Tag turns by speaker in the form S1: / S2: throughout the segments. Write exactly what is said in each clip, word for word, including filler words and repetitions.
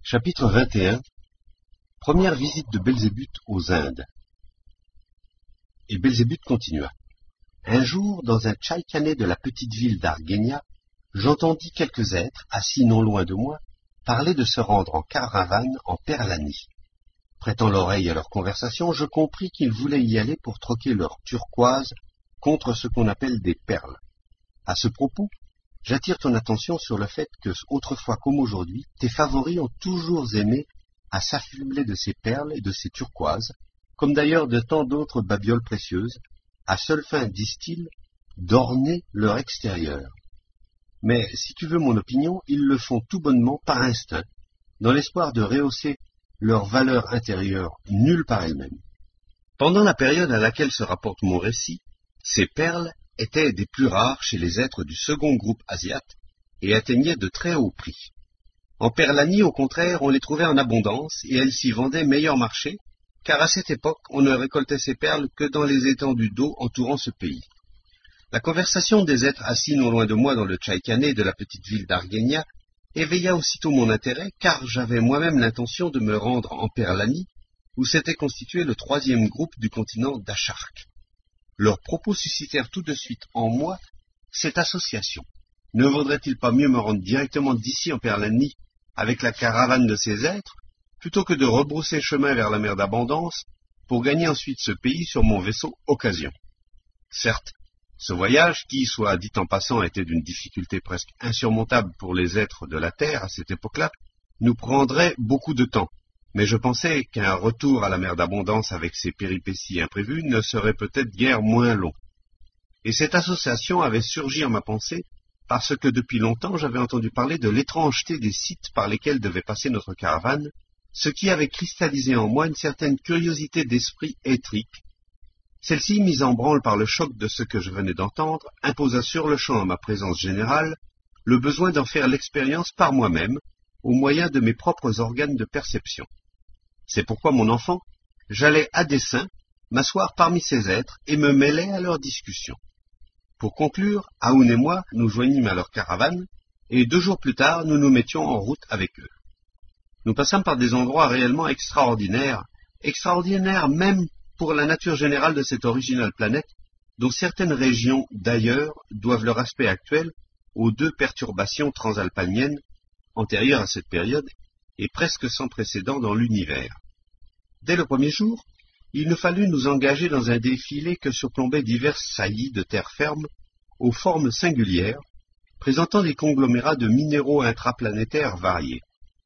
S1: Chapitre vingt et un. Première visite de Belzébuth aux Indes. Et Belzébuth continua. Un jour, dans un tchaïkané de la petite ville d'Arghenia, j'entendis quelques êtres, assis non loin de moi, parler de se rendre en caravane en Perlanie. Prêtant l'oreille à leur conversation, je compris qu'ils voulaient y aller pour troquer leur turquoise contre ce qu'on appelle des perles. À ce propos, j'attire ton attention sur le fait que, autrefois comme aujourd'hui, tes favoris ont toujours aimé à s'affubler de ces perles et de ces turquoises, comme d'ailleurs de tant d'autres babioles précieuses, à seule fin, disent-ils, d'orner leur extérieur. Mais, si tu veux mon opinion, ils le font tout bonnement par instinct, dans l'espoir de rehausser leur valeur intérieure nulle par elle-même. Pendant la période à laquelle se rapporte mon récit, ces perles étaient des plus rares chez les êtres du second groupe asiate et atteignaient de très hauts prix. En Perlanie, au contraire, on les trouvait en abondance et elles s'y vendaient meilleur marché, car à cette époque, on ne récoltait ces perles que dans les étendues d'eau entourant ce pays. La conversation des êtres assis non loin de moi dans le tchaïkané de la petite ville d'Arghenia éveilla aussitôt mon intérêt, car j'avais moi-même l'intention de me rendre en Perlanie, où s'était constitué le troisième groupe du continent d'Achark. Leurs propos suscitèrent tout de suite en moi cette association. Ne vaudrait-il pas mieux me rendre directement d'ici en Perlanie avec la caravane de ces êtres, plutôt que de rebrousser chemin vers la mer d'Abondance pour gagner ensuite ce pays sur mon vaisseau Occasion? Certes, ce voyage, qui, soit dit en passant, était d'une difficulté presque insurmontable pour les êtres de la Terre à cette époque-là, nous prendrait beaucoup de temps. Mais je pensais qu'un retour à la mer d'Abondance avec ses péripéties imprévues ne serait peut-être guère moins long. Et cette association avait surgi en ma pensée parce que depuis longtemps j'avais entendu parler de l'étrangeté des sites par lesquels devait passer notre caravane, ce qui avait cristallisé en moi une certaine curiosité d'esprit éthrique. Celle-ci, mise en branle par le choc de ce que je venais d'entendre, imposa sur-le-champ à ma présence générale le besoin d'en faire l'expérience par moi-même, au moyen de mes propres organes de perception. C'est pourquoi, mon enfant, j'allais à dessein m'asseoir parmi ces êtres et me mêlais à leurs discussions. Pour conclure, Aoun et moi nous joignîmes à leur caravane, et deux jours plus tard, nous nous mettions en route avec eux. Nous passâmes par des endroits réellement extraordinaires, extraordinaires même pour la nature générale de cette originale planète, dont certaines régions d'ailleurs doivent leur aspect actuel aux deux perturbations transalpiniennes antérieures à cette période et presque sans précédent dans l'univers. Dès le premier jour, il nous fallut nous engager dans un défilé que surplombaient diverses saillies de terre ferme aux formes singulières, présentant des conglomérats de minéraux intraplanétaires variés.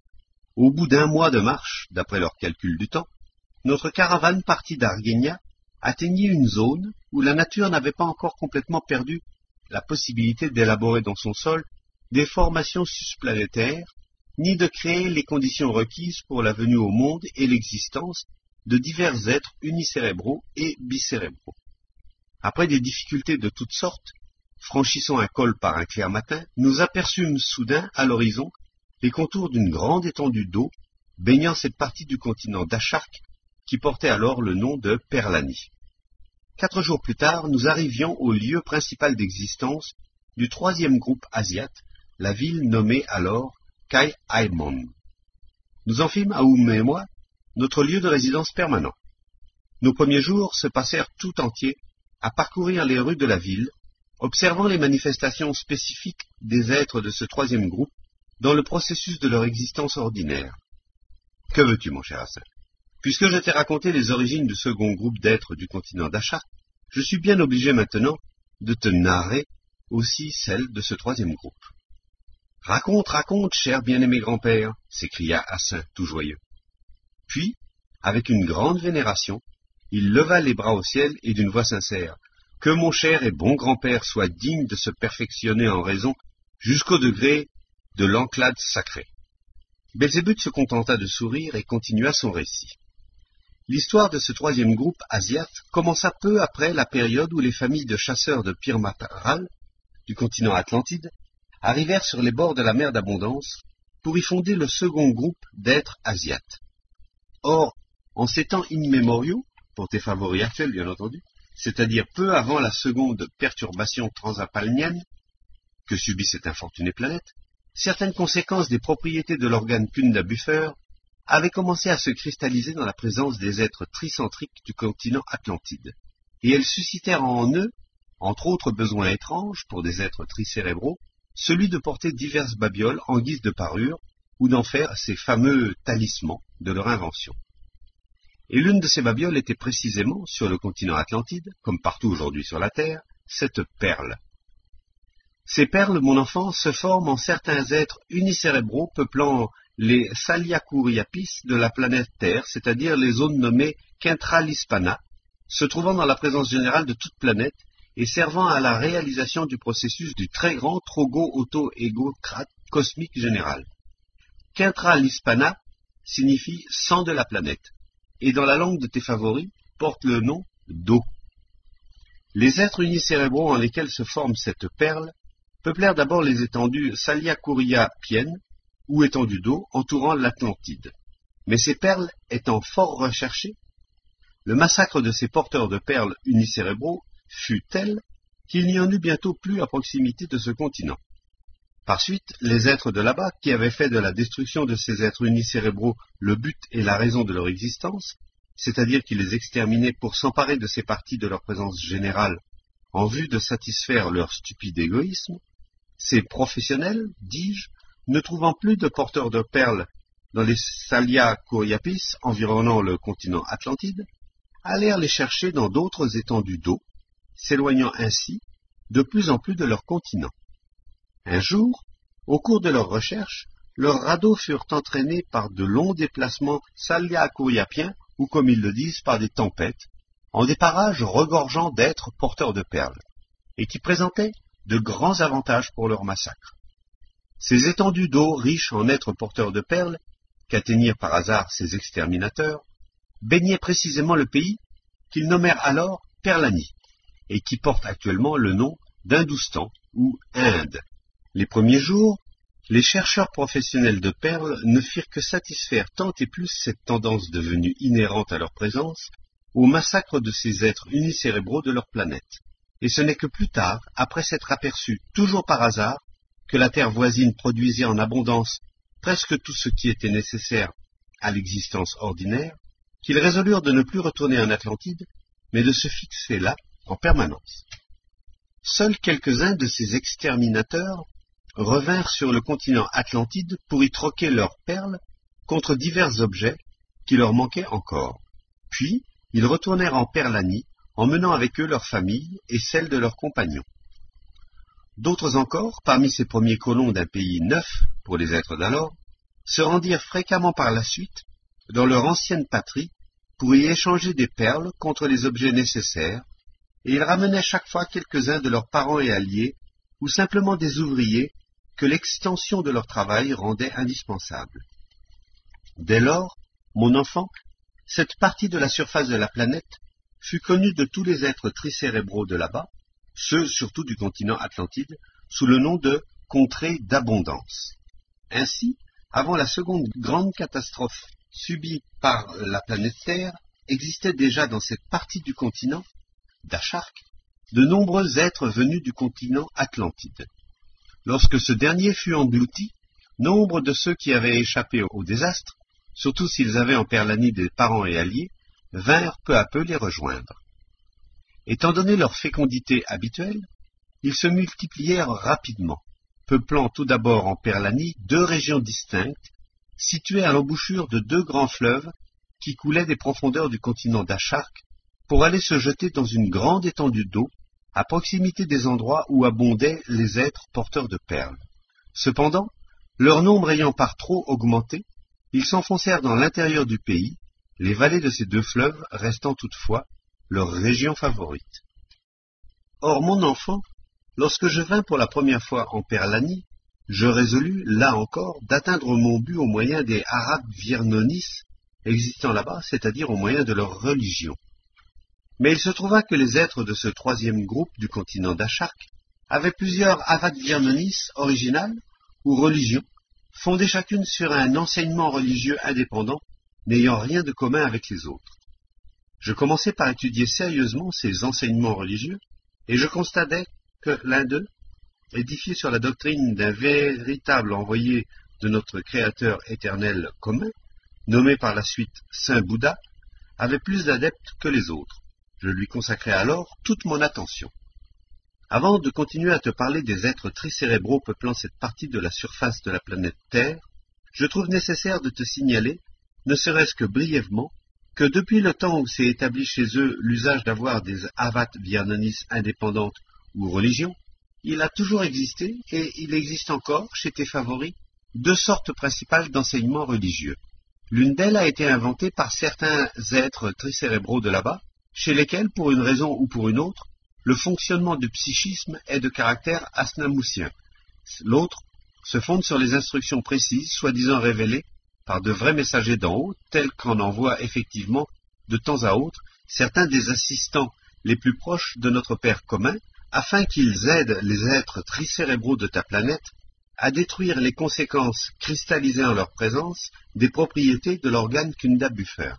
S1: Au bout d'un mois de marche, d'après leur calcul du temps, notre caravane partie d'Arghenia atteignit une zone où la nature n'avait pas encore complètement perdu la possibilité d'élaborer dans son sol des formations susplanétaires, ni de créer les conditions requises pour la venue au monde et l'existence de divers êtres unicérébraux et bicérébraux. Après des difficultés de toutes sortes, franchissant un col par un clair matin, nous aperçûmes soudain à l'horizon les contours d'une grande étendue d'eau baignant cette partie du continent d'Achark qui portait alors le nom de Perlanie. Quatre jours plus tard, nous arrivions au lieu principal d'existence du troisième groupe asiate, la ville nommée alors Kai Aimon. Nous en fîmes, Aoum et moi, notre lieu de résidence permanent. Nos premiers jours se passèrent tout entiers à parcourir les rues de la ville, observant les manifestations spécifiques des êtres de ce troisième groupe dans le processus de leur existence ordinaire. Que veux-tu, mon cher Hassan? Puisque je t'ai raconté les origines du second groupe d'êtres du continent d'Achark, je suis bien obligé maintenant de te narrer aussi celle de ce troisième groupe. « Raconte, raconte, cher bien-aimé grand-père !» s'écria Hassan, tout joyeux. Puis, avec une grande vénération, il leva les bras au ciel et d'une voix sincère, « Que mon cher et bon grand-père soit digne de se perfectionner en raison jusqu'au degré de l'enclade sacrée. » Belzébuth se contenta de sourire et continua son récit. L'histoire de ce troisième groupe asiate commença peu après la période où les familles de chasseurs de Pirmataral, du continent Atlantide, arrivèrent sur les bords de la mer d'Abondance pour y fonder le second groupe d'êtres asiates. Or, en ces temps immémoriaux, pour tes favoris actuels bien entendu, c'est-à-dire peu avant la seconde perturbation transalpinienne que subit cette infortunée planète, certaines conséquences des propriétés de l'organe Punda Buffer avaient commencé à se cristalliser dans la présence des êtres tricentriques du continent Atlantide, et elles suscitèrent en eux, entre autres besoins étranges pour des êtres tricérébraux, celui de porter diverses babioles en guise de parure, ou d'en faire ces fameux talismans de leur invention. Et l'une de ces babioles était précisément, sur le continent Atlantide, comme partout aujourd'hui sur la Terre, cette perle. Ces perles, mon enfant, se forment en certains êtres unicérébraux peuplant les Saliacouriapis de la planète Terre, c'est-à-dire les zones nommées Quintralispana, se trouvant dans la présence générale de toute planète et servant à la réalisation du processus du très grand trogo-auto-égocrate cosmique général. Quintralispana signifie sang de la planète, et dans la langue de tes favoris porte le nom d'eau. Les êtres unicérébraux en lesquels se forme cette perle peuplèrent d'abord les étendues Saliacouriapiennes, ou étendues d'eau, entourant l'Atlantide. Mais ces perles étant fort recherchées, le massacre de ces porteurs de perles unicérébraux fut tel qu'il n'y en eut bientôt plus à proximité de ce continent. Par suite, les êtres de là-bas, qui avaient fait de la destruction de ces êtres unicérébraux le but et la raison de leur existence, c'est-à-dire qu'ils les exterminaient pour s'emparer de ces parties de leur présence générale en vue de satisfaire leur stupide égoïsme, ces professionnels, dis-je, ne trouvant plus de porteurs de perles dans les Saliacouriapis environnant le continent Atlantide, allèrent les chercher dans d'autres étendues d'eau, s'éloignant ainsi de plus en plus de leur continent. Un jour, au cours de leurs recherches, leurs radeaux furent entraînés par de longs déplacements saliacouriapiens, ou comme ils le disent, par des tempêtes, en des parages regorgeant d'êtres porteurs de perles, et qui présentaient de grands avantages pour leur massacre. Ces étendues d'eau riches en êtres porteurs de perles, qu'atteignirent par hasard ces exterminateurs, baignaient précisément le pays qu'ils nommèrent alors Perlanie, et qui porte actuellement le nom d'Hindoustan ou Inde. Les premiers jours, les chercheurs professionnels de perles ne firent que satisfaire tant et plus cette tendance devenue inhérente à leur présence au massacre de ces êtres unicérébraux de leur planète. Et ce n'est que plus tard, après s'être aperçus, toujours par hasard, que la Terre voisine produisait en abondance presque tout ce qui était nécessaire à l'existence ordinaire, qu'ils résolurent de ne plus retourner en Atlantide, mais de se fixer là en permanence. Seuls quelques-uns de ces exterminateurs revinrent sur le continent Atlantide pour y troquer leurs perles contre divers objets qui leur manquaient encore. Puis, ils retournèrent en Perlanie, emmenant avec eux leurs familles et celles de leurs compagnons. D'autres encore, parmi ces premiers colons d'un pays neuf pour les êtres d'alors, se rendirent fréquemment par la suite dans leur ancienne patrie pour y échanger des perles contre les objets nécessaires, et ils ramenaient chaque fois quelques-uns de leurs parents et alliés, ou simplement des ouvriers que l'extension de leur travail rendait indispensable. Dès lors, mon enfant, cette partie de la surface de la planète fut connue de tous les êtres tricérébraux de là-bas, ceux surtout du continent Atlantide, sous le nom de contrée d'abondance. Ainsi, avant la seconde grande catastrophe subie par la planète Terre, existaient déjà dans cette partie du continent d'Acharc de nombreux êtres venus du continent Atlantide. Lorsque ce dernier fut englouti, nombre de ceux qui avaient échappé au désastre, surtout s'ils avaient en Perlanie des parents et alliés, vinrent peu à peu les rejoindre. Étant donné leur fécondité habituelle, ils se multiplièrent rapidement, peuplant tout d'abord en Perlanie deux régions distinctes, situées à l'embouchure de deux grands fleuves qui coulaient des profondeurs du continent d'Acharc pour aller se jeter dans une grande étendue d'eau à proximité des endroits où abondaient les êtres porteurs de perles. Cependant, leur nombre ayant par trop augmenté, ils s'enfoncèrent dans l'intérieur du pays, les vallées de ces deux fleuves restant toutefois leur région favorite. Or, mon enfant, lorsque je vins pour la première fois en Perlanie, je résolus, là encore, d'atteindre mon but au moyen des Arab Virnonis existant là-bas, c'est-à-dire au moyen de leur religion. Mais il se trouva que les êtres de ce troisième groupe du continent d'Acharc avaient plusieurs Arad Virnonis originales ou religions, fondées chacune sur un enseignement religieux indépendant, n'ayant rien de commun avec les autres. Je commençai par étudier sérieusement ces enseignements religieux, et je constatai que l'un d'eux, édifié sur la doctrine d'un véritable envoyé de notre Créateur éternel commun, nommé par la suite Saint Bouddha, avait plus d'adeptes que les autres. Je lui consacrai alors toute mon attention. Avant de continuer à te parler des êtres tricérébraux peuplant cette partie de la surface de la planète Terre, je trouve nécessaire de te signaler, ne serait-ce que brièvement, que depuis le temps où s'est établi chez eux l'usage d'avoir des avat viananis indépendantes ou religions, il a toujours existé, et il existe encore, chez tes favoris, deux sortes principales d'enseignements religieux. L'une d'elles a été inventée par certains êtres tricérébraux de là-bas, chez lesquels, pour une raison ou pour une autre, le fonctionnement du psychisme est de caractère asnamoussien. L'autre se fonde sur les instructions précises, soi-disant révélées par de vrais messagers d'en haut, tels qu'en envoient effectivement, de temps à autre, certains des assistants les plus proches de notre Père commun, afin qu'ils aident les êtres tricérébraux de ta planète à détruire les conséquences cristallisées en leur présence des propriétés de l'organe Kunda Buffer.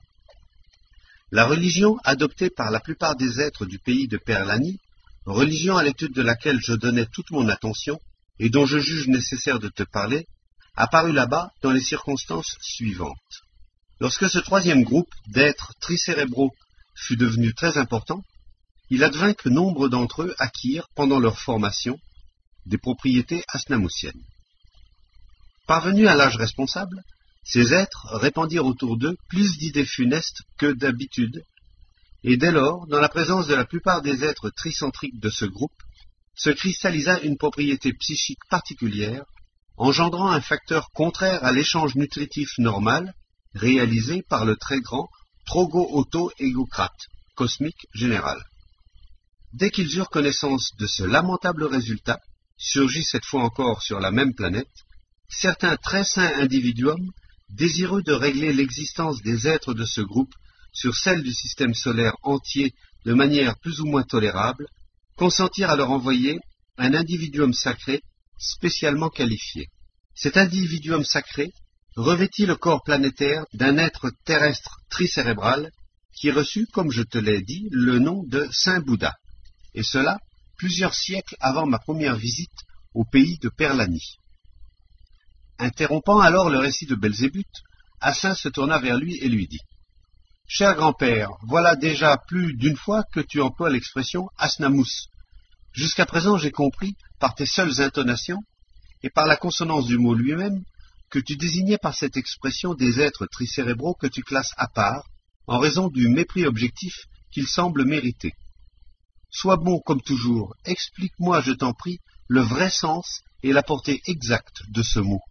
S1: La religion adoptée par la plupart des êtres du pays de Perlani, religion à l'étude de laquelle je donnais toute mon attention et dont je juge nécessaire de te parler, apparut là-bas dans les circonstances suivantes. Lorsque ce troisième groupe d'êtres tricérébraux fut devenu très important, il advint que nombre d'entre eux acquirent, pendant leur formation, des propriétés asnamoussiennes. Parvenus à l'âge responsable, ces êtres répandirent autour d'eux plus d'idées funestes que d'habitude, et dès lors, dans la présence de la plupart des êtres tricentriques de ce groupe, se cristallisa une propriété psychique particulière, engendrant un facteur contraire à l'échange nutritif normal réalisé par le très grand Trogo-Auto-Égocrate, cosmique général. Dès qu'ils eurent connaissance de ce lamentable résultat, surgit cette fois encore sur la même planète, certains très saints individuums, désireux de régler l'existence des êtres de ce groupe sur celle du système solaire entier de manière plus ou moins tolérable, consentirent à leur envoyer un individuum sacré spécialement qualifié. Cet individuum sacré revêtit le corps planétaire d'un être terrestre tricérébral qui reçut, comme je te l'ai dit, le nom de Saint Bouddha, et cela plusieurs siècles avant ma première visite au pays de Perlani. Interrompant alors le récit de Belzébuth, Assin se tourna vers lui et lui dit « Cher grand-père, voilà déjà plus d'une fois que tu emploies l'expression « asnamous ». Jusqu'à présent, j'ai compris, par tes seules intonations, et par la consonance du mot lui-même, que tu désignais par cette expression des êtres tricérébraux que tu classes à part, en raison du mépris objectif qu'ils semblent mériter. Sois bon comme toujours, explique-moi, je t'en prie, le vrai sens et la portée exacte de ce mot.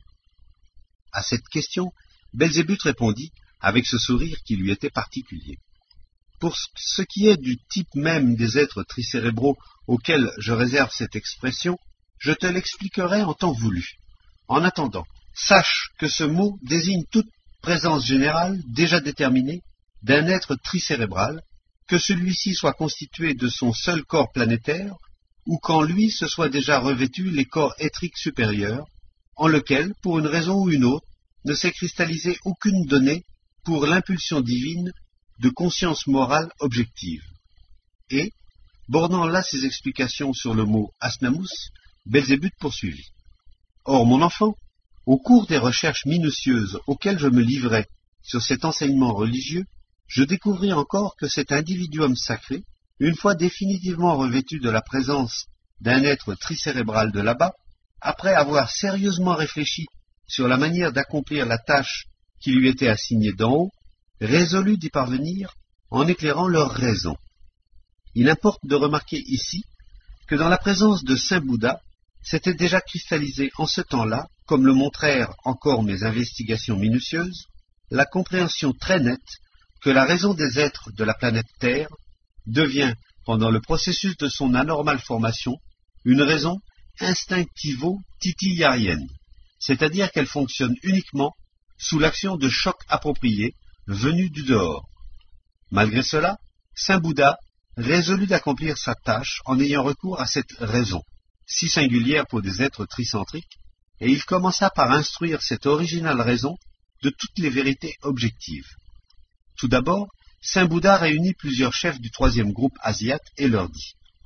S1: À cette question, Belzébuth répondit, avec ce sourire qui lui était particulier. Pour ce qui est du type même des êtres tricérébraux auxquels je réserve cette expression, je te l'expliquerai en temps voulu. En attendant, sache que ce mot désigne toute présence générale déjà déterminée d'un être tricérébral, que celui-ci soit constitué de son seul corps planétaire, ou qu'en lui se soient déjà revêtus les corps éthriques supérieurs, en lequel, pour une raison ou une autre, ne s'est cristallisé aucune donnée pour l'impulsion divine de conscience morale objective. Et, bornant là ses explications sur le mot asnamous, Belzébuth poursuivit. Or, mon enfant, au cours des recherches minutieuses auxquelles je me livrais sur cet enseignement religieux, je découvris encore que cet individuum sacré, une fois définitivement revêtu de la présence d'un être tricérébral de là-bas, après avoir sérieusement réfléchi sur la manière d'accomplir la tâche qui lui était assignée d'en haut, résolut d'y parvenir en éclairant leurs raisons. Il importe de remarquer ici que dans la présence de Saint Bouddha, s'était déjà cristallisé en ce temps-là, comme le montrèrent encore mes investigations minutieuses, la compréhension très nette que la raison des êtres de la planète Terre devient, pendant le processus de son anormale formation, une raison instinctivo-titillarienne, c'est-à-dire qu'elle fonctionne uniquement sous l'action de chocs appropriés venus du dehors. Malgré cela, Saint Bouddha résolut d'accomplir sa tâche en ayant recours à cette raison, si singulière pour des êtres tricentriques, et il commença par instruire cette originale raison de toutes les vérités objectives. Tout d'abord, Saint Bouddha réunit plusieurs chefs du troisième groupe asiate et leur dit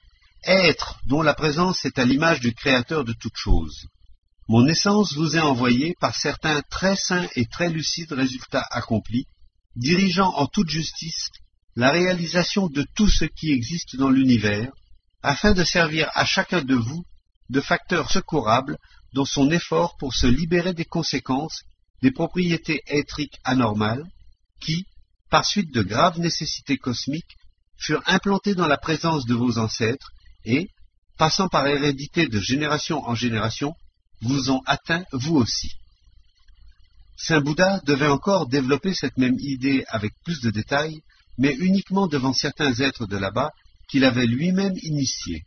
S1: Être dont la présence est à l'image du Créateur de toutes choses. Mon essence vous est envoyée par certains très saints et très lucides résultats accomplis, dirigeant en toute justice la réalisation de tout ce qui existe dans l'univers, afin de servir à chacun de vous de facteur secourable dans son effort pour se libérer des conséquences des propriétés éthriques anormales qui, par suite de graves nécessités cosmiques, furent implantées dans la présence de vos ancêtres et, passant par hérédité de génération en génération, vous ont atteint vous aussi. Saint Bouddha devait encore développer cette même idée avec plus de détails, mais uniquement devant certains êtres de là-bas qu'il avait lui-même initiés.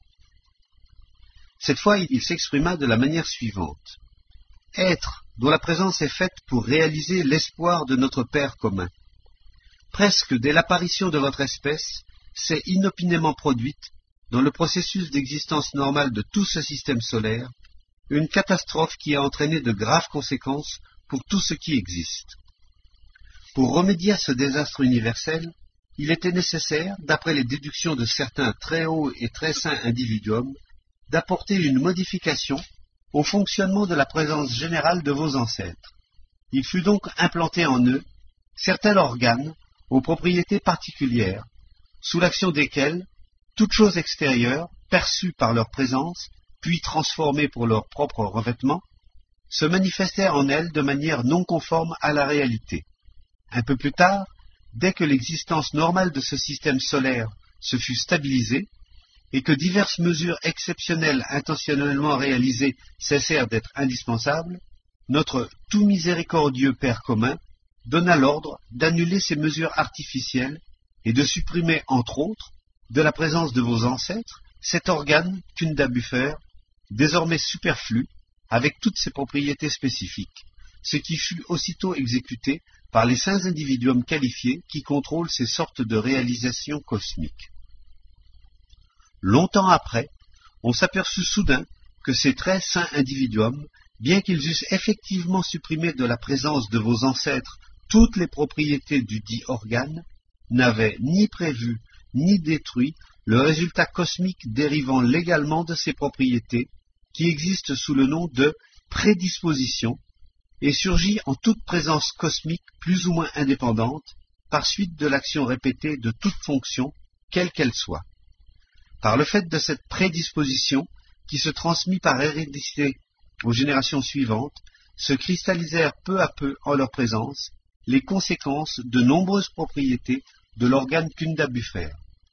S1: Cette fois, il s'exprima de la manière suivante. Être dont la présence est faite pour réaliser l'espoir de notre Père commun. Presque dès l'apparition de votre espèce, s'est inopinément produite, dans le processus d'existence normale de tout ce système solaire, une catastrophe qui a entraîné de graves conséquences pour tout ce qui existe. Pour remédier à ce désastre universel, il était nécessaire, d'après les déductions de certains très hauts et très saints individuums, d'apporter une modification au fonctionnement de la présence générale de vos ancêtres. Il fut donc implanté en eux certains organes aux propriétés particulières, sous l'action desquels toute chose extérieure, perçue par leur présence, puis transformée pour leur propre revêtement, se manifestait en elles de manière non conforme à la réalité. Un peu plus tard, dès que l'existence normale de ce système solaire se fut stabilisée, et que diverses mesures exceptionnelles intentionnellement réalisées cessèrent d'être indispensables, notre tout miséricordieux Père commun donna l'ordre d'annuler ces mesures artificielles et de supprimer, entre autres, de la présence de vos ancêtres, cet organe, Kunda-Buffer, désormais superflu, avec toutes ses propriétés spécifiques, ce qui fut aussitôt exécuté par les saints individuums qualifiés qui contrôlent ces sortes de réalisations cosmiques. Longtemps après, on s'aperçut soudain que ces très saints individuums, bien qu'ils eussent effectivement supprimé de la présence de vos ancêtres toutes les propriétés du dit organe, n'avaient ni prévu ni détruit le résultat cosmique dérivant légalement de ces propriétés, qui existent sous le nom de prédisposition, et surgit en toute présence cosmique plus ou moins indépendante, par suite de l'action répétée de toute fonction, quelle qu'elle soit. Par le fait de cette prédisposition, qui se transmit par hérédité aux générations suivantes, se cristallisèrent peu à peu en leur présence les conséquences de nombreuses propriétés de l'organe Kunda-Buffer.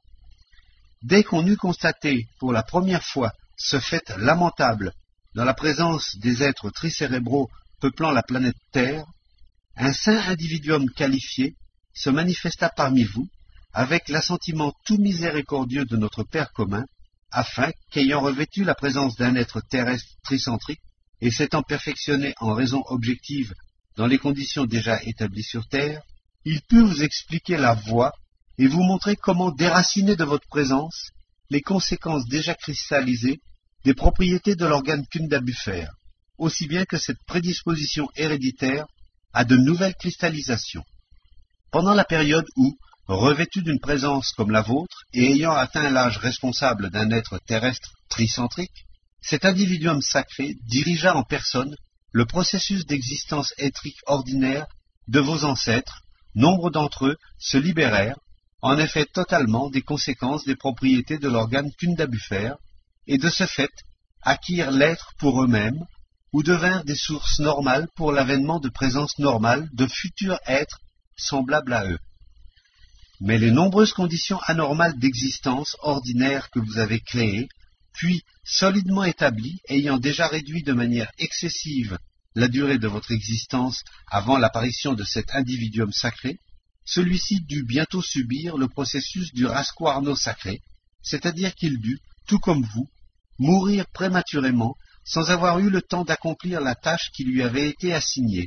S1: Dès qu'on eut constaté pour la première fois ce fait lamentable dans la présence des êtres tricérébraux peuplant la planète Terre, un saint individuum qualifié se manifesta parmi vous avec l'assentiment tout miséricordieux de notre Père commun, afin qu'ayant revêtu la présence d'un être terrestre tricentrique et s'étant perfectionné en raison objective dans les conditions déjà établies sur Terre, il put vous expliquer la voie et vous montrer comment déraciner de votre présence les conséquences déjà cristallisées des propriétés de l'organe Kunda-Buffer, aussi bien que cette prédisposition héréditaire à de nouvelles cristallisations. Pendant la période où, revêtu d'une présence comme la vôtre et ayant atteint l'âge responsable d'un être terrestre tricentrique, cet individuum sacré dirigea en personne le processus d'existence éthrique ordinaire de vos ancêtres. Nombre d'entre eux se libérèrent, en effet totalement, des conséquences des propriétés de l'organe Kunda-Buffer, et de ce fait acquirent l'être pour eux-mêmes, ou devinrent des sources normales pour l'avènement de présence normale de futurs êtres semblables à eux. Mais les nombreuses conditions anormales d'existence ordinaire que vous avez créées, puis solidement établies, ayant déjà réduit de manière excessive la durée de votre existence avant l'apparition de cet individuum sacré, celui-ci dut bientôt subir le processus du rasquarno sacré, c'est-à-dire qu'il dut, tout comme vous, mourir prématurément sans avoir eu le temps d'accomplir la tâche qui lui avait été assignée.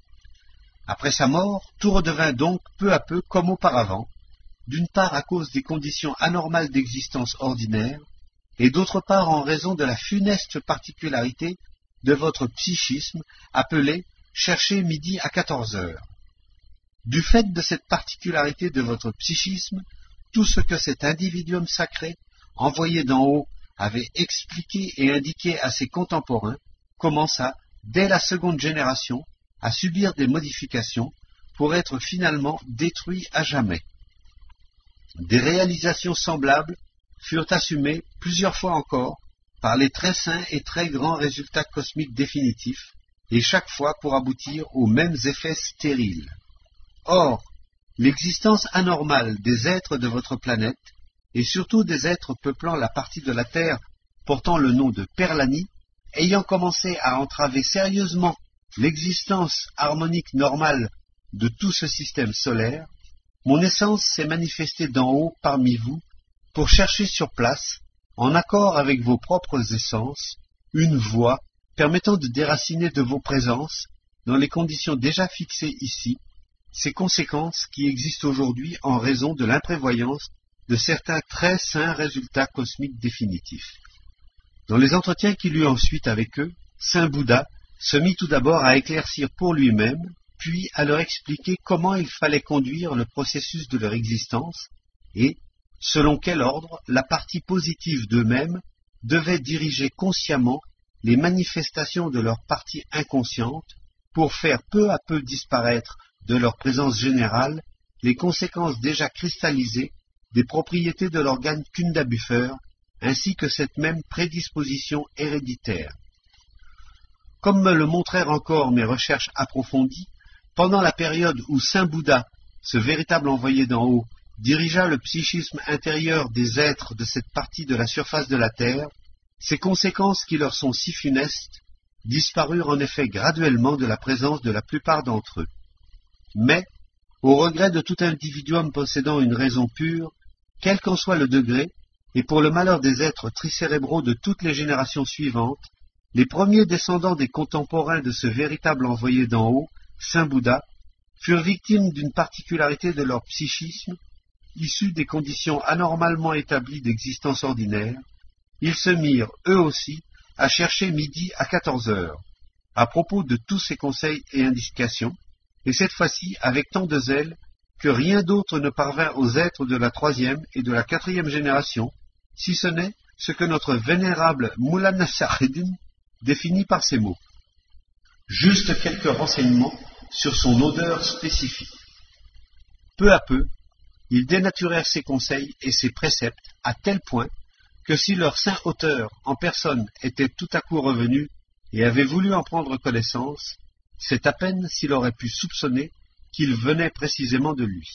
S1: Après sa mort, tout redevint donc peu à peu comme auparavant, d'une part à cause des conditions anormales d'existence ordinaire, et d'autre part en raison de la funeste particularité de votre psychisme appelé « chercher midi à quatorze heures ». Du fait de cette particularité de votre psychisme, tout ce que cet individuum sacré, envoyé d'en haut avait expliqué et indiqué à ses contemporains, commença, dès la seconde génération, à subir des modifications pour être finalement détruit à jamais. Des réalisations semblables furent assumées plusieurs fois encore par les très saints et très grands résultats cosmiques définitifs, et chaque fois pour aboutir aux mêmes effets stériles. Or, l'existence anormale des êtres de votre planète, et surtout des êtres peuplant la partie de la Terre portant le nom de Perlani, ayant commencé à entraver sérieusement l'existence harmonique normale de tout ce système solaire, mon essence s'est manifestée d'en haut parmi vous pour chercher sur place, en accord avec vos propres essences, une voie permettant de déraciner de vos présences, dans les conditions déjà fixées ici, ces conséquences qui existent aujourd'hui en raison de l'imprévoyance de certains très saints résultats cosmiques définitifs. Dans les entretiens qu'il eut ensuite avec eux, Saint Bouddha se mit tout d'abord à éclaircir pour lui-même, puis à leur expliquer comment il fallait conduire le processus de leur existence et, selon quel ordre, la partie positive d'eux-mêmes devait diriger consciemment les manifestations de leur partie inconsciente pour faire peu à peu disparaître de leur présence générale les conséquences déjà cristallisées des propriétés de l'organe Kundabuffer, ainsi que cette même prédisposition héréditaire. Comme me le montrèrent encore mes recherches approfondies, pendant la période où Saint Bouddha, ce véritable envoyé d'en haut, dirigea le psychisme intérieur des êtres de cette partie de la surface de la Terre, ces conséquences qui leur sont si funestes disparurent en effet graduellement de la présence de la plupart d'entre eux. Mais, au regret de tout individuum possédant une raison pure, quel qu'en soit le degré, et pour le malheur des êtres tricérébraux de toutes les générations suivantes, les premiers descendants des contemporains de ce véritable envoyé d'en haut, Saint Bouddha, furent victimes d'une particularité de leur psychisme, issue des conditions anormalement établies d'existence ordinaire. Ils se mirent, eux aussi, à chercher midi à quatorze heures, à propos de tous ces conseils et indications, et cette fois-ci avec tant de zèle que rien d'autre ne parvint aux êtres de la troisième et de la quatrième génération, si ce n'est ce que notre vénérable Mullah Nassareddin définit par ces mots. Juste quelques renseignements sur son odeur spécifique. Peu à peu, ils dénaturèrent ses conseils et ses préceptes à tel point que si leur saint auteur en personne était tout à coup revenu et avait voulu en prendre connaissance, c'est à peine s'il aurait pu soupçonner qu'il venait précisément de lui.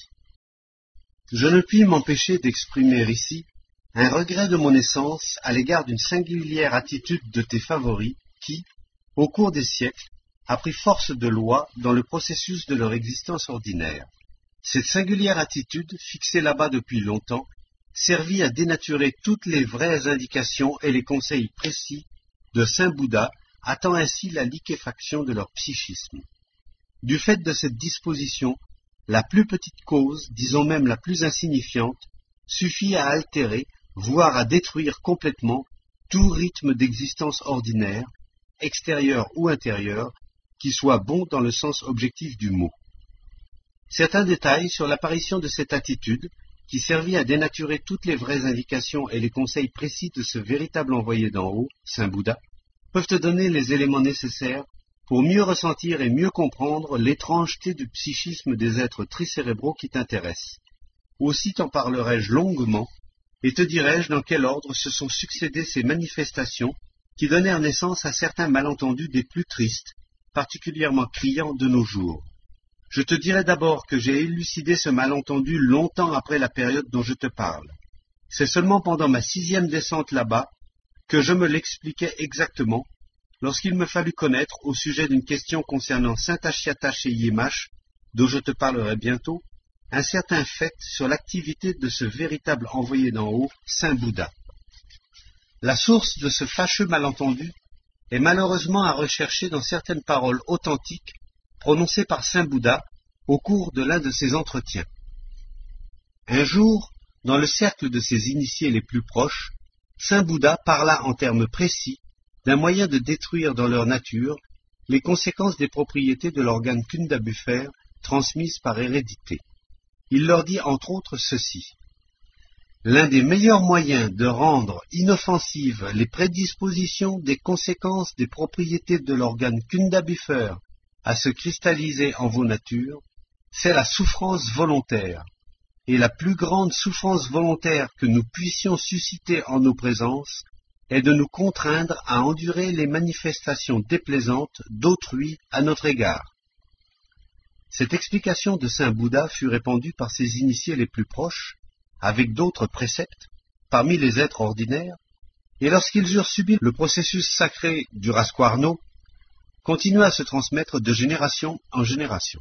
S1: Je ne puis m'empêcher d'exprimer ici un regret de mon essence à l'égard d'une singulière attitude de tes favoris qui, au cours des siècles, a pris force de loi dans le processus de leur existence ordinaire. Cette singulière attitude, fixée là-bas depuis longtemps, servit à dénaturer toutes les vraies indications et les conseils précis de Saint Bouddha, hâtant ainsi la liquéfaction de leur psychisme. Du fait de cette disposition, la plus petite cause, disons même la plus insignifiante, suffit à altérer, voire à détruire complètement, tout rythme d'existence ordinaire, extérieur ou intérieur, qui soit bon dans le sens objectif du mot. Certains détails sur l'apparition de cette attitude, qui servit à dénaturer toutes les vraies indications et les conseils précis de ce véritable envoyé d'en haut, Saint Bouddha, peuvent te donner les éléments nécessaires pour mieux ressentir et mieux comprendre l'étrangeté du psychisme des êtres tricérébraux qui t'intéressent. Aussi t'en parlerai-je longuement, et te dirai-je dans quel ordre se sont succédées ces manifestations qui donnèrent naissance à certains malentendus des plus tristes, particulièrement criants de nos jours. Je te dirai d'abord que j'ai élucidé ce malentendu longtemps après la période dont je te parle. C'est seulement pendant ma sixième descente là-bas que je me l'expliquais exactement, lorsqu'il me fallut connaître, au sujet d'une question concernant Saint Ashiata chez Yemash, dont je te parlerai bientôt, un certain fait sur l'activité de ce véritable envoyé d'en haut, Saint Bouddha. La source de ce fâcheux malentendu est malheureusement à rechercher dans certaines paroles authentiques prononcées par Saint Bouddha au cours de l'un de ses entretiens. Un jour, dans le cercle de ses initiés les plus proches, Saint Bouddha parla en termes précis d'un moyen de détruire dans leur nature les conséquences des propriétés de l'organe Kundabuffer transmises par hérédité. Il leur dit entre autres ceci. L'un des meilleurs moyens de rendre inoffensives les prédispositions des conséquences des propriétés de l'organe Kunda Buffer à se cristalliser en vos natures, c'est la souffrance volontaire. Et la plus grande souffrance volontaire que nous puissions susciter en nos présences est de nous contraindre à endurer les manifestations déplaisantes d'autrui à notre égard. Cette explication de saint Bouddha fut répandue par ses initiés les plus proches, avec d'autres préceptes, parmi les êtres ordinaires, et lorsqu'ils eurent subi le processus sacré du Rasquarno, continua à se transmettre de génération en génération.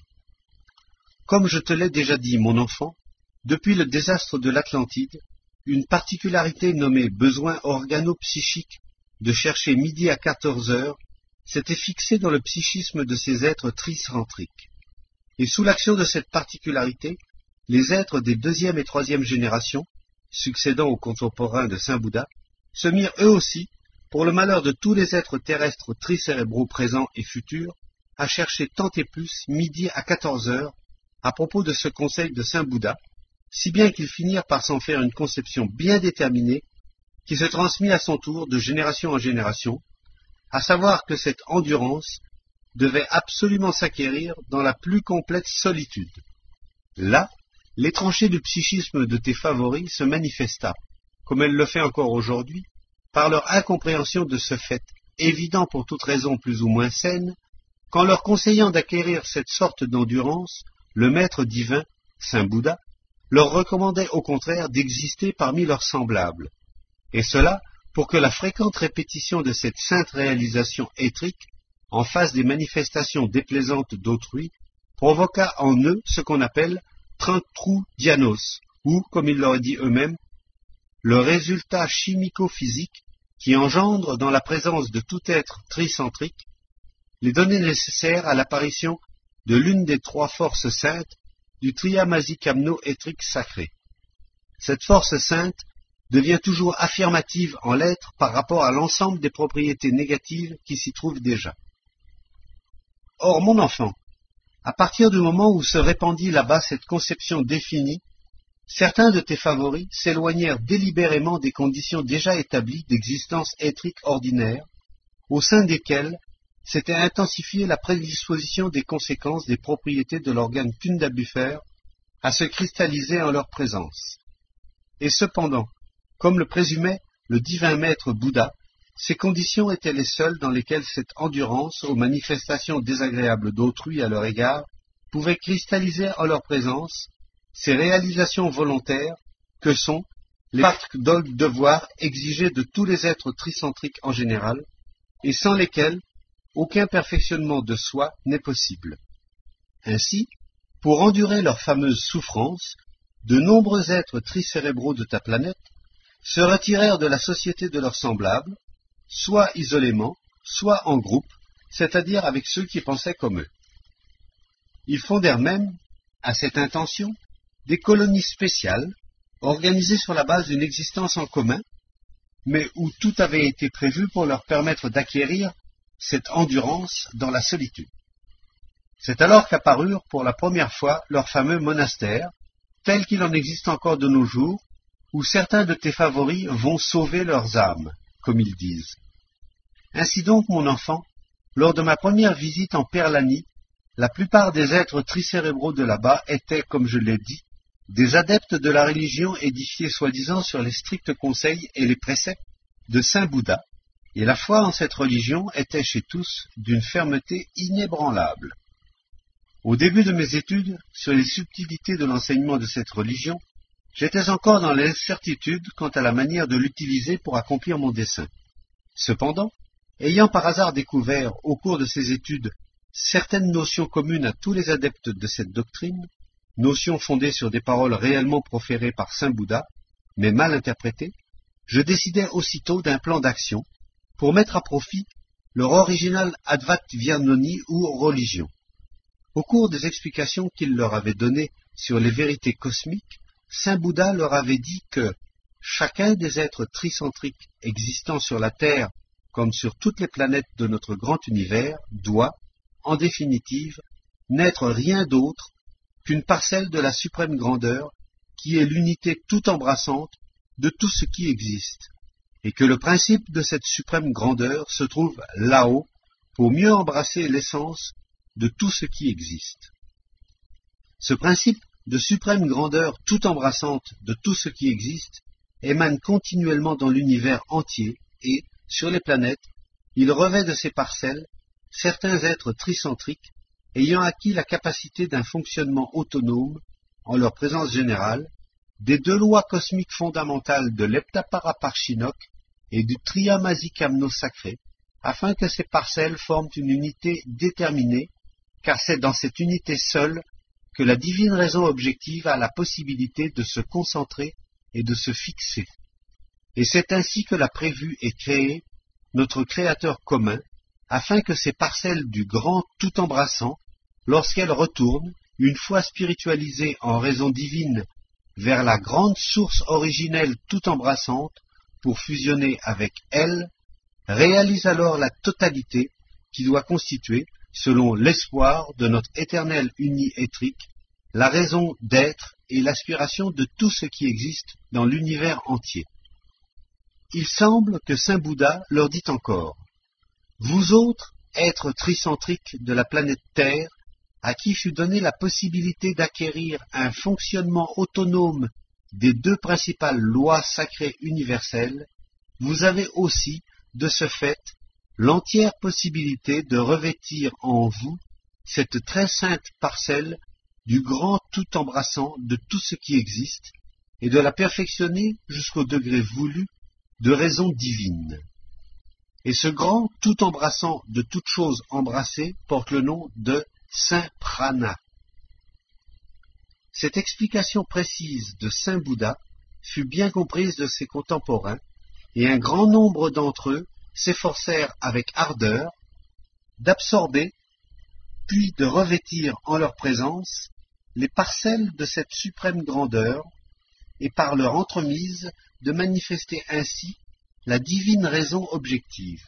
S1: Comme je te l'ai déjà dit, mon enfant, depuis le désastre de l'Atlantide, une particularité nommée besoin organo-psychique de chercher midi à quatorze heures s'était fixée dans le psychisme de ces êtres tricentriques. Et sous l'action de cette particularité, les êtres des deuxième et troisième générations, succédant aux contemporains de saint Bouddha, se mirent eux aussi, pour le malheur de tous les êtres terrestres tricérébraux présents et futurs, à chercher tant et plus midi à quatorze heures à propos de ce conseil de saint Bouddha, si bien qu'ils finirent par s'en faire une conception bien déterminée qui se transmit à son tour de génération en génération, à savoir que cette endurance devait absolument s'acquérir dans la plus complète solitude. Là, l'étrangeté du psychisme de tes favoris se manifesta, comme elle le fait encore aujourd'hui, par leur incompréhension de ce fait, évident pour toute raison plus ou moins saine, qu'en leur conseillant d'acquérir cette sorte d'endurance, le maître divin, saint Bouddha, leur recommandait au contraire d'exister parmi leurs semblables, et cela pour que la fréquente répétition de cette sainte réalisation étrique, en face des manifestations déplaisantes d'autrui, provoqua en eux ce qu'on appelle Trantrou-Dianos, ou, comme ils l'auraient dit eux-mêmes, le résultat chimico-physique qui engendre dans la présence de tout être tricentrique les données nécessaires à l'apparition de l'une des trois forces saintes du triamazikamno-étrique sacré. Cette force sainte devient toujours affirmative en l'être par rapport à l'ensemble des propriétés négatives qui s'y trouvent déjà. Or, mon enfant, à partir du moment où se répandit là-bas cette conception définie, certains de tes favoris s'éloignèrent délibérément des conditions déjà établies d'existence étrique ordinaire, au sein desquelles s'était intensifiée la prédisposition des conséquences des propriétés de l'organe Kunda Buffer à se cristalliser en leur présence. Et cependant, comme le présumait le divin maître Bouddha, ces conditions étaient les seules dans lesquelles cette endurance aux manifestations désagréables d'autrui à leur égard pouvait cristalliser en leur présence ces réalisations volontaires que sont les parcs d'ol devoirs exigés de tous les êtres tricentriques en général, et sans lesquels aucun perfectionnement de soi n'est possible. Ainsi, pour endurer leurs fameuses souffrances, de nombreux êtres tricérébraux de ta planète se retirèrent de la société de leurs semblables, soit isolément, soit en groupe, c'est-à-dire avec ceux qui pensaient comme eux. Ils fondèrent même, à cette intention, des colonies spéciales, organisées sur la base d'une existence en commun, mais où tout avait été prévu pour leur permettre d'acquérir cette endurance dans la solitude. C'est alors qu'apparurent pour la première fois leurs fameux monastères, tels qu'il en existe encore de nos jours, où certains de tes favoris vont sauver leurs âmes, comme ils disent. Ainsi donc, mon enfant, lors de ma première visite en Perlanie, la plupart des êtres tricérébraux de là-bas étaient, comme je l'ai dit, des adeptes de la religion édifiée soi-disant sur les stricts conseils et les préceptes de saint Bouddha, et la foi en cette religion était chez tous d'une fermeté inébranlable. Au début de mes études sur les subtilités de l'enseignement de cette religion, j'étais encore dans l'incertitude quant à la manière de l'utiliser pour accomplir mon dessein. Cependant, ayant par hasard découvert, au cours de ces études, certaines notions communes à tous les adeptes de cette doctrine, notions fondées sur des paroles réellement proférées par saint Bouddha, mais mal interprétées, je décidai aussitôt d'un plan d'action pour mettre à profit leur original Advaita Virnoni ou religion. Au cours des explications qu'il leur avait données sur les vérités cosmiques, saint Bouddha leur avait dit que chacun des êtres tricentriques existant sur la Terre comme sur toutes les planètes de notre grand univers doit, en définitive, n'être rien d'autre qu'une parcelle de la suprême grandeur qui est l'unité tout embrassante de tout ce qui existe, et que le principe de cette suprême grandeur se trouve là-haut pour mieux embrasser l'essence de tout ce qui existe. Ce principe de suprême grandeur tout embrassante de tout ce qui existe émane continuellement dans l'univers entier et, sur les planètes, il revêt de ses parcelles certains êtres tricentriques ayant acquis la capacité d'un fonctionnement autonome en leur présence générale, des deux lois cosmiques fondamentales de l'Heptaparaparshinoc et du Triamazikamno sacré, afin que ces parcelles forment une unité déterminée, car c'est dans cette unité seule que la divine raison objective a la possibilité de se concentrer et de se fixer. Et c'est ainsi que l'a prévu et créé notre Créateur commun, afin que ces parcelles du grand tout embrassant, lorsqu'elles retournent, une fois spiritualisées en raison divine, vers la grande source originelle tout embrassante, pour fusionner avec elle, réalisent alors la totalité qui doit constituer, selon l'espoir de notre éternel uni étrique, la raison d'être et l'aspiration de tout ce qui existe dans l'univers entier. Il semble que Saint Bouddha leur dit encore: « Vous autres, êtres tricentriques de la planète Terre, à qui fut donnée la possibilité d'acquérir un fonctionnement autonome des deux principales lois sacrées universelles, vous avez aussi, de ce fait, l'entière possibilité de revêtir en vous cette très sainte parcelle du grand tout embrassant de tout ce qui existe, et de la perfectionner jusqu'au degré voulu de raison divine. Et ce grand tout embrassant de toute chose embrassée porte le nom de Saint Prana. Cette explication précise de Saint Bouddha fut bien comprise de ses contemporains, et un grand nombre d'entre eux s'efforcèrent avec ardeur d'absorber, puis de revêtir en leur présence les parcelles de cette suprême grandeur, et par leur entremise de manifester ainsi la divine raison objective.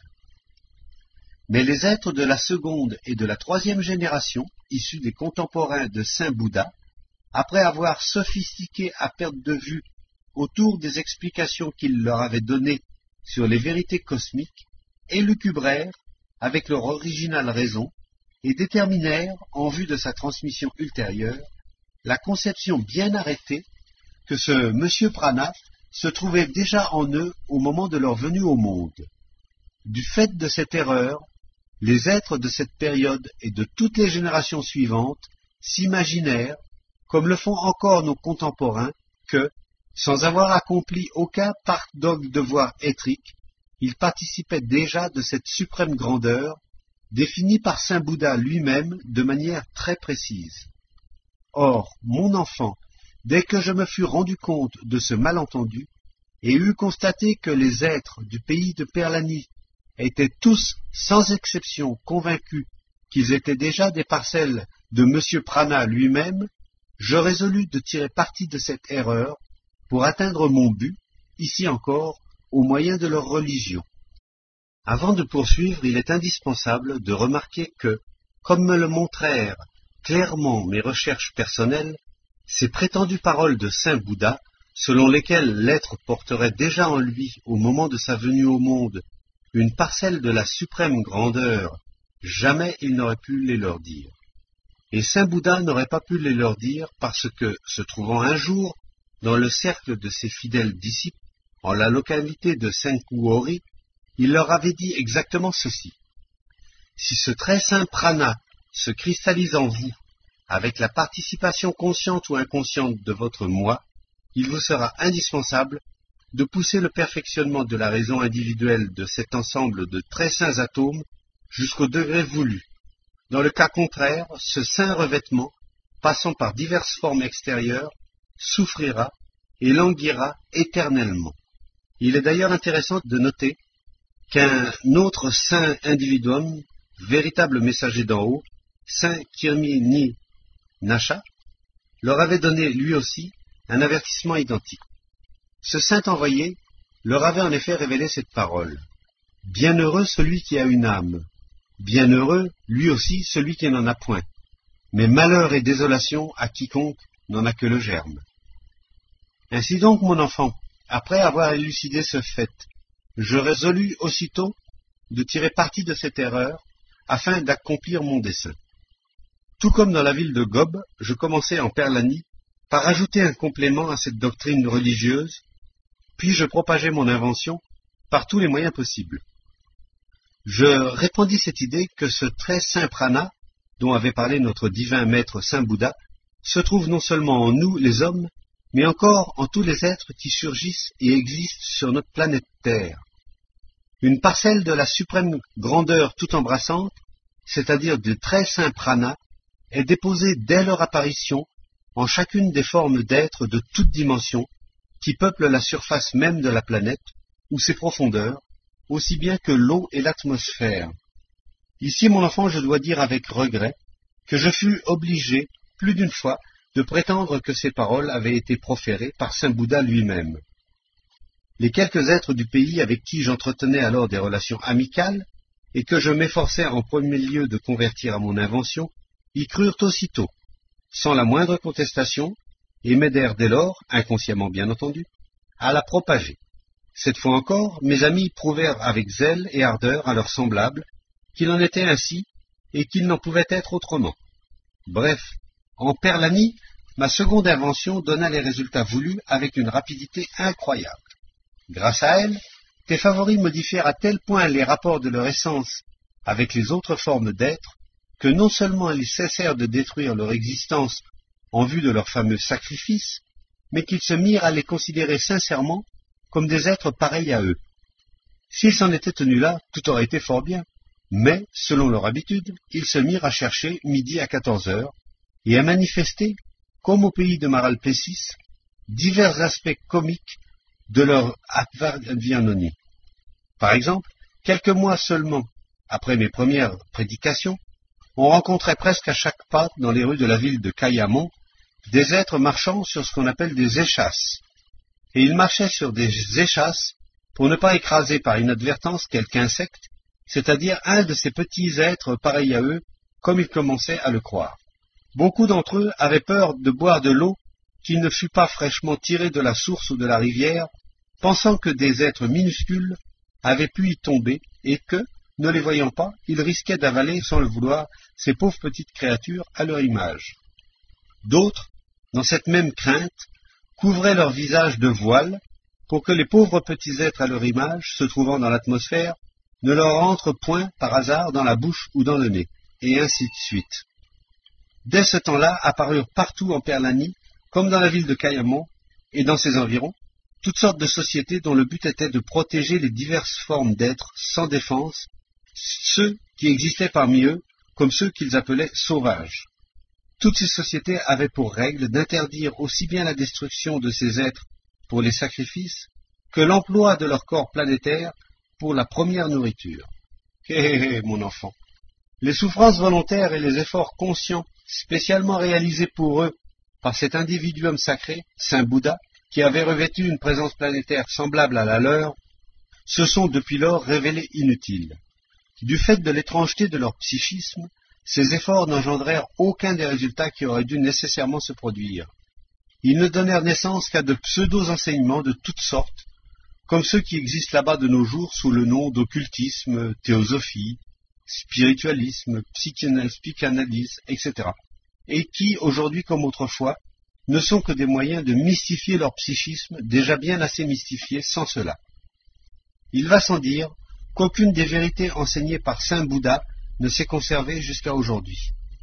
S1: Mais les êtres de la seconde et de la troisième génération, issus des contemporains de Saint Bouddha, après avoir sophistiqué à perte de vue autour des explications qu'il leur avait données sur les vérités cosmiques, élucubrèrent avec leur originale raison et déterminèrent, en vue de sa transmission ultérieure, la conception bien arrêtée que ce Monsieur Prana se trouvait déjà en eux au moment de leur venue au monde. Du fait de cette erreur, les êtres de cette période et de toutes les générations suivantes s'imaginèrent, comme le font encore nos contemporains, que, sans avoir accompli aucun parc-dog devoir étrique, ils participaient déjà de cette suprême grandeur, définie par Saint Bouddha lui-même de manière très précise. Or, mon enfant, dès que je me fus rendu compte de ce malentendu, et eus constaté que les êtres du pays de Perlani étaient tous, sans exception, convaincus qu'ils étaient déjà des parcelles de M. Prana lui-même, je résolus de tirer parti de cette erreur pour atteindre mon but, ici encore, au moyen de leur religion. Avant de poursuivre, il est indispensable de remarquer que, comme me le montrèrent clairement mes recherches personnelles, ces prétendues paroles de Saint Bouddha, selon lesquelles l'être porterait déjà en lui, au moment de sa venue au monde, une parcelle de la suprême grandeur, jamais il n'aurait pu les leur dire. Et Saint Bouddha n'aurait pas pu les leur dire parce que, se trouvant un jour dans le cercle de ses fidèles disciples, en la localité de Senkuori, il leur avait dit exactement ceci. Si ce très saint prana se cristallise en vous, avec la participation consciente ou inconsciente de votre moi, il vous sera indispensable de pousser le perfectionnement de la raison individuelle de cet ensemble de très saints atomes jusqu'au degré voulu. Dans le cas contraire, ce saint revêtement, passant par diverses formes extérieures, souffrira et languira éternellement. Il est d'ailleurs intéressant de noter qu'un autre saint individuum, véritable messager d'en haut, Saint Kirmi Ni Nasha, leur avait donné lui aussi un avertissement identique. Ce saint envoyé leur avait en effet révélé cette parole. Bienheureux celui qui a une âme, bienheureux lui aussi celui qui n'en a point, mais malheur et désolation à quiconque n'en a que le germe. Ainsi donc, mon enfant, Après avoir élucidé ce fait, je résolus aussitôt de tirer parti de cette erreur afin d'accomplir mon dessein. Tout comme dans la ville de Gob, je commençai en Perlanie par ajouter un complément à cette doctrine religieuse, puis je propageai mon invention par tous les moyens possibles. Je répandis cette idée que ce très saint prana, dont avait parlé notre divin maître Saint Bouddha, se trouve non seulement en nous, les hommes, mais encore en tous les êtres qui surgissent et existent sur notre planète Terre. Une parcelle de la suprême grandeur tout embrassante, c'est-à-dire du très saint prana, est déposée dès leur apparition en chacune des formes d'êtres de toutes dimensions qui peuplent la surface même de la planète ou ses profondeurs, aussi bien que l'eau et l'atmosphère. Ici, mon enfant, je dois dire avec regret que je fus obligé, plus d'une fois, de prétendre que ces paroles avaient été proférées par Saint Bouddha lui-même. Les quelques êtres du pays avec qui j'entretenais alors des relations amicales, et que je m'efforçais en premier lieu de convertir à mon invention, y crurent aussitôt, sans la moindre contestation, et m'aidèrent dès lors, inconsciemment bien entendu, à la propager. Cette fois encore, mes amis prouvèrent avec zèle et ardeur à leurs semblables qu'il en était ainsi et qu'il n'en pouvait être autrement. Bref, en Perlanie, ma seconde invention donna les résultats voulus avec une rapidité incroyable. Grâce à elle, tes favoris modifièrent à tel point les rapports de leur essence avec les autres formes d'êtres que non seulement ils cessèrent de détruire leur existence en vue de leur fameux sacrifice, mais qu'ils se mirent à les considérer sincèrement comme des êtres pareils à eux. S'ils s'en étaient tenus là, tout aurait été fort bien, mais, selon leur habitude, ils se mirent à chercher midi à quatorze heures et à manifester, comme au pays de Maralpessis, divers aspects comiques de leur Advarvianoni. Par exemple, quelques mois seulement après mes premières prédications, on rencontrait presque à chaque pas dans les rues de la ville de Kayamon des êtres marchant sur ce qu'on appelle des échasses. Et ils marchaient sur des échasses pour ne pas écraser par inadvertance quelque insecte, c'est-à-dire un de ces petits êtres pareils à eux, comme ils commençaient à le croire. Beaucoup d'entre eux avaient peur de boire de l'eau qui ne fût pas fraîchement tirée de la source ou de la rivière, pensant que des êtres minuscules avaient pu y tomber et que, ne les voyant pas, ils risquaient d'avaler sans le vouloir ces pauvres petites créatures à leur image. D'autres, dans cette même crainte, couvraient leur visage de voiles pour que les pauvres petits êtres à leur image, se trouvant dans l'atmosphère, ne leur entrent point par hasard dans la bouche ou dans le nez, et ainsi de suite. Dès ce temps-là apparurent partout en Perlanie, comme dans la ville de Kayamon et dans ses environs, toutes sortes de sociétés dont le but était de protéger les diverses formes d'êtres sans défense, ceux qui existaient parmi eux comme ceux qu'ils appelaient sauvages. Toutes ces sociétés avaient pour règle d'interdire aussi bien la destruction de ces êtres pour les sacrifices que l'emploi de leur corps planétaire pour la première nourriture. Hé hé hé, mon enfant, les souffrances volontaires et les efforts conscients spécialement réalisés pour eux par cet individuum sacré, Saint Bouddha, qui avait revêtu une présence planétaire semblable à la leur, se sont depuis lors révélés inutiles. Du fait de l'étrangeté de leur psychisme, ces efforts n'engendrèrent aucun des résultats qui auraient dû nécessairement se produire. Ils ne donnèrent naissance qu'à de pseudo-enseignements de toutes sortes, comme ceux qui existent là-bas de nos jours sous le nom d'occultisme, théosophie, spiritualisme, psychanalyse, et cetera, et qui, aujourd'hui comme autrefois, ne sont que des moyens de mystifier leur psychisme, déjà bien assez mystifié sans cela. Il va sans dire qu'aucune des vérités enseignées par Saint Bouddha ne s'est conservée jusqu'à aujourd'hui.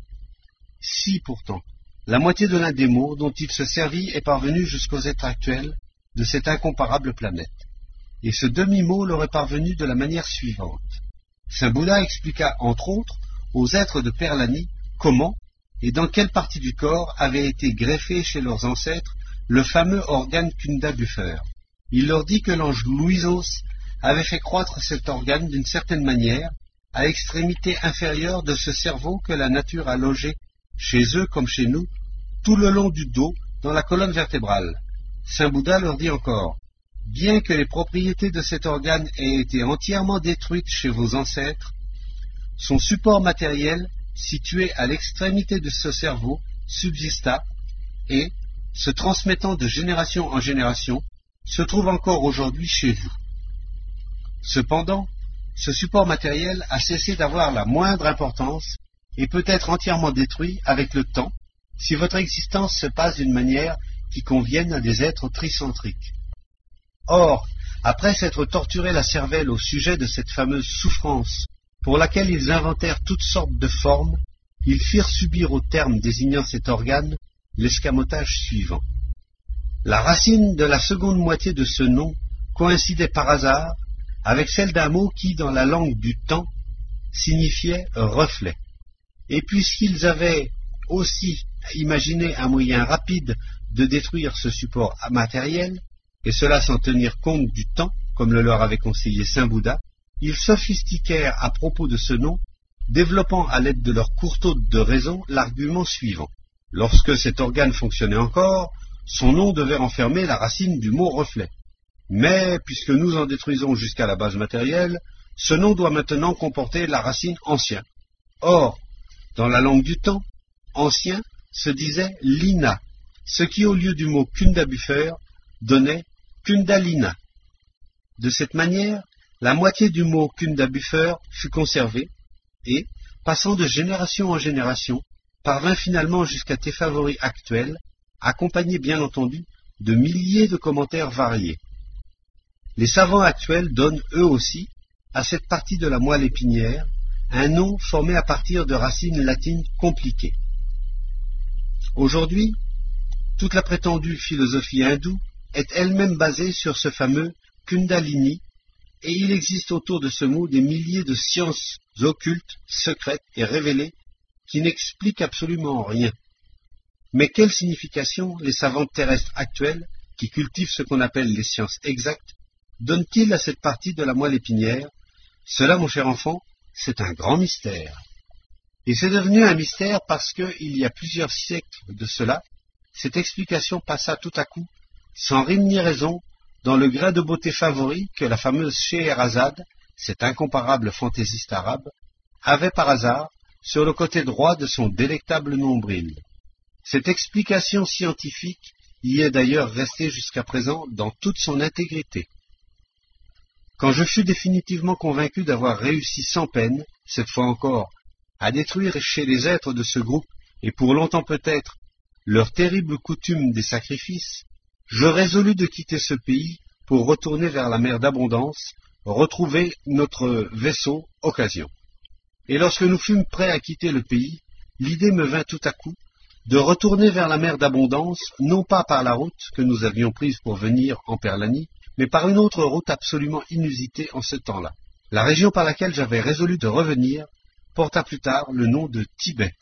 S1: Si, pourtant, la moitié de l'un des mots dont il se servit est parvenu jusqu'aux êtres actuels de cette incomparable planète, et ce demi-mot leur est parvenu de la manière suivante. Saint Bouddha expliqua, entre autres, aux êtres de Perlanie comment et dans quelle partie du corps avait été greffé chez leurs ancêtres le fameux organe Kunda Buffer. Il leur dit que l'ange Louisos avait fait croître cet organe d'une certaine manière à l'extrémité inférieure de ce cerveau que la nature a logé, chez eux comme chez nous, tout le long du dos, dans la colonne vertébrale. Saint Bouddha leur dit encore, bien que les propriétés de cet organe aient été entièrement détruites chez vos ancêtres, son support matériel, situé à l'extrémité de ce cerveau, subsista et, se transmettant de génération en génération, se trouve encore aujourd'hui chez vous. Cependant, ce support matériel a cessé d'avoir la moindre importance et peut être entièrement détruit avec le temps si votre existence se passe d'une manière qui convienne à des êtres tricentriques. Or, après s'être torturé la cervelle au sujet de cette fameuse souffrance pour laquelle ils inventèrent toutes sortes de formes, ils firent subir au terme désignant cet organe l'escamotage suivant. La racine de la seconde moitié de ce nom coïncidait par hasard avec celle d'un mot qui, dans la langue du temps, signifiait reflet. Et puisqu'ils avaient aussi imaginé un moyen rapide de détruire ce support matériel, et cela sans tenir compte du temps, comme le leur avait conseillé Saint Bouddha, ils sophistiquèrent à propos de ce nom, développant à l'aide de leur courtaute de raison l'argument suivant. Lorsque cet organe fonctionnait encore, son nom devait renfermer la racine du mot reflet. Mais, puisque nous en détruisons jusqu'à la base matérielle, ce nom doit maintenant comporter la racine ancien. Or, dans la langue du temps, ancien se disait lina, ce qui au lieu du mot kundabuffer donnait kundalina. De cette manière, la moitié du mot kundabuffer fut conservée et, passant de génération en génération, parvint finalement jusqu'à tes favoris actuels, accompagnés bien entendu de milliers de commentaires variés. Les savants actuels donnent eux aussi à cette partie de la moelle épinière un nom formé à partir de racines latines compliquées. Aujourd'hui, toute la prétendue philosophie hindoue est elle-même basée sur ce fameux Kundalini, et il existe autour de ce mot des milliers de sciences occultes, secrètes et révélées qui n'expliquent absolument rien. Mais quelle signification les savants terrestres actuels, qui cultivent ce qu'on appelle les sciences exactes, donnent-ils à cette partie de la moelle épinière? Cela, mon cher enfant, c'est un grand mystère. Et c'est devenu un mystère parce que, il y a plusieurs siècles de cela, cette explication passa tout à coup, sans rime ni raison, dans le grain de beauté favori que la fameuse Scheherazade, cet incomparable fantaisiste arabe, avait par hasard sur le côté droit de son délectable nombril. Cette explication scientifique y est d'ailleurs restée jusqu'à présent dans toute son intégrité. Quand je fus définitivement convaincu d'avoir réussi sans peine, cette fois encore, à détruire chez les êtres de ce groupe, et pour longtemps peut-être, leur terrible coutume des sacrifices, je résolus de quitter ce pays pour retourner vers la mer d'abondance, retrouver notre vaisseau Occasion. Et lorsque nous fûmes prêts à quitter le pays, l'idée me vint tout à coup de retourner vers la mer d'abondance, non pas par la route que nous avions prise pour venir en Perlanie, mais par une autre route absolument inusitée en ce temps-là. La région par laquelle j'avais résolu de revenir porta plus tard le nom de Tibet.